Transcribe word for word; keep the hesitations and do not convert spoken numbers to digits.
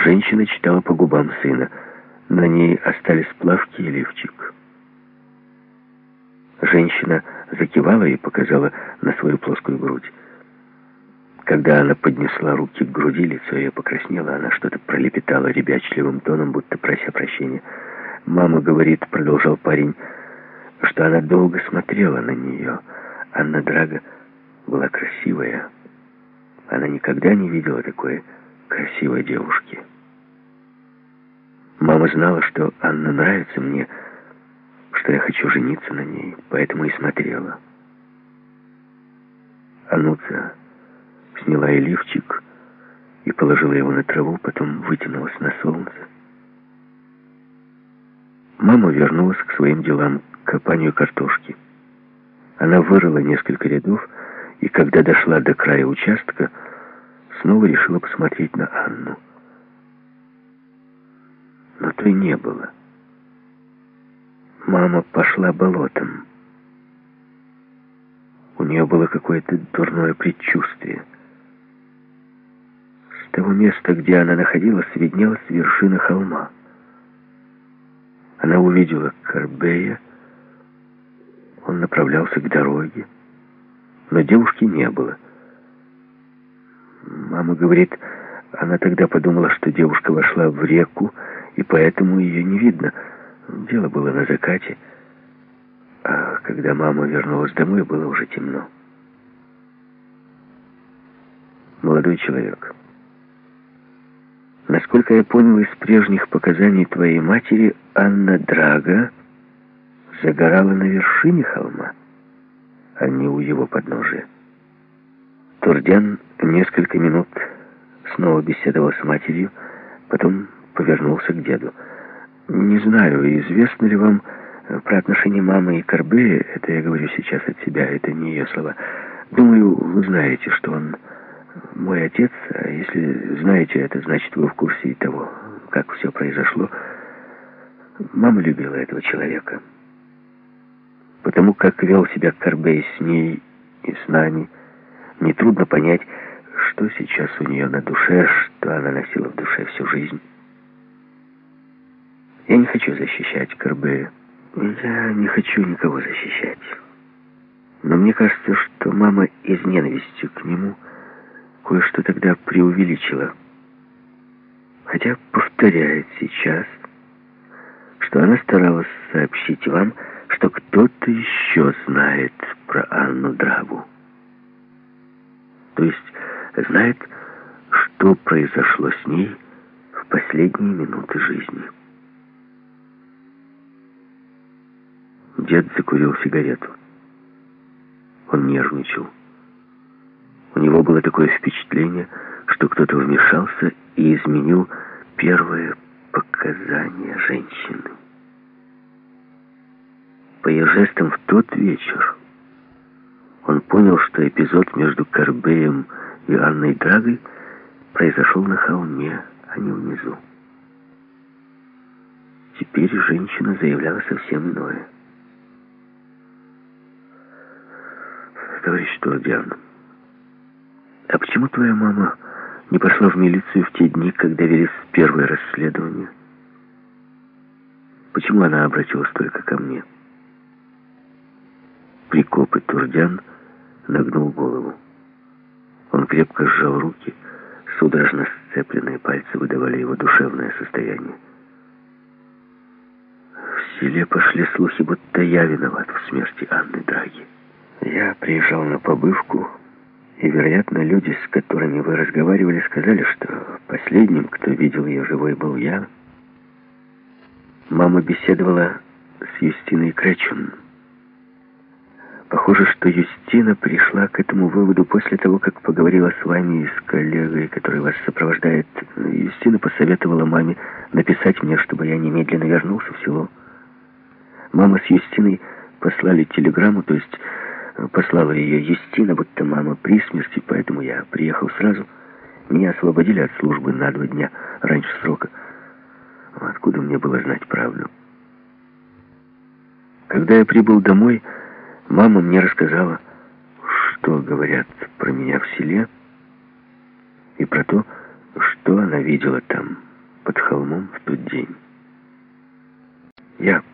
Женщина читала по губам сына. На ней остались плавки и лифчик. Женщина закивала и показала на свою плоскую грудь. Когда она поднесла руки к груди, лицо ее покраснело, она что-то пролепетала ребячливым тоном, будто прося прощения. «Мама говорит», — продолжал парень, — «что она долго смотрела на нее. Анна Драго была красивая. Она никогда не видела такой красивой девушки. Мама знала, что Анна нравится мне, что я хочу жениться на ней, поэтому и смотрела». Ануца сняла и лифчик и положила его на траву, потом вытянулась на солнце. Мама вернулась к своим делам, к копанию картошки. Она вырыла несколько рядов, и когда дошла до края участка, снова решила посмотреть на Анну. Но той не было. Мама пошла болотом. У нее было какое-то дурное предчувствие. С того места, где она находилась, виднелась вершина холма. Она увидела Корбея. Он направлялся к дороге, но девушки не было. Мама говорит, она тогда подумала, что девушка вошла в реку, и поэтому ее не видно. Дело было на закате, а когда мама вернулась домой, было уже темно. Молодой человек, насколько я понял из прежних показаний твоей матери, Анна Драго загорала на вершине холма, а не у его подножия. Турдян несколько минут снова беседовал с матерью, потом повернулся к деду. «Не знаю, известно ли вам про отношения мамы и Корбея, это я говорю сейчас от себя, это не ее слова. Думаю, вы знаете, что он мой отец, а если знаете это, значит, вы в курсе и того, как все произошло. Мама любила этого человека. Потому как вел себя Корбей с ней и с нами, нетрудно понять, что сейчас у нее на душе, что она носила в душе всю жизнь. Я не хочу защищать Корбея. Я не хочу никого защищать. Но мне кажется, что мама из ненависти к нему кое-что тогда преувеличила. Хотя повторяет сейчас, что она старалась сообщить вам, что кто-то еще знает про Анну Драгу. То есть знает, что произошло с ней в последние минуты жизни. Дед закурил сигарету. Он нервничал. У него было такое впечатление, что кто-то вмешался и изменил первое показание женщины. По ее жестам в тот вечер он понял, что эпизод между Корбеем и Анной Драгой произошел на холме, а не внизу. Теперь женщина заявляла совсем иное. «Товарищ Турдян, а почему твоя мама не пошла в милицию в те дни, когда велись первое расследование? Почему она обратилась только ко мне?» Прикоп и Турдян нагнул голову. Он крепко сжал руки, судорожно сцепленные пальцы выдавали его душевное состояние. В селе пошли слухи, будто я виноват в смерти Анны Драги. Я приезжал на побывку, и, вероятно, люди, с которыми вы разговаривали, сказали, что последним, кто видел ее живой, был я. Мама беседовала с Юстиной Кречун. Похоже, что Юстина пришла к этому выводу после того, как поговорила с вами и с коллегой, который вас сопровождает. Юстина посоветовала маме написать мне, чтобы я немедленно вернулся в село. Мама с Юстиной послали телеграмму, то есть послала ее Юстина, будто мама при смерти, поэтому я приехал сразу. Меня освободили от службы на два дня раньше срока. Откуда мне было знать правду? Когда я прибыл домой, мама мне рассказала, что говорят про меня в селе, и про то, что она видела там под холмом в тот день. Я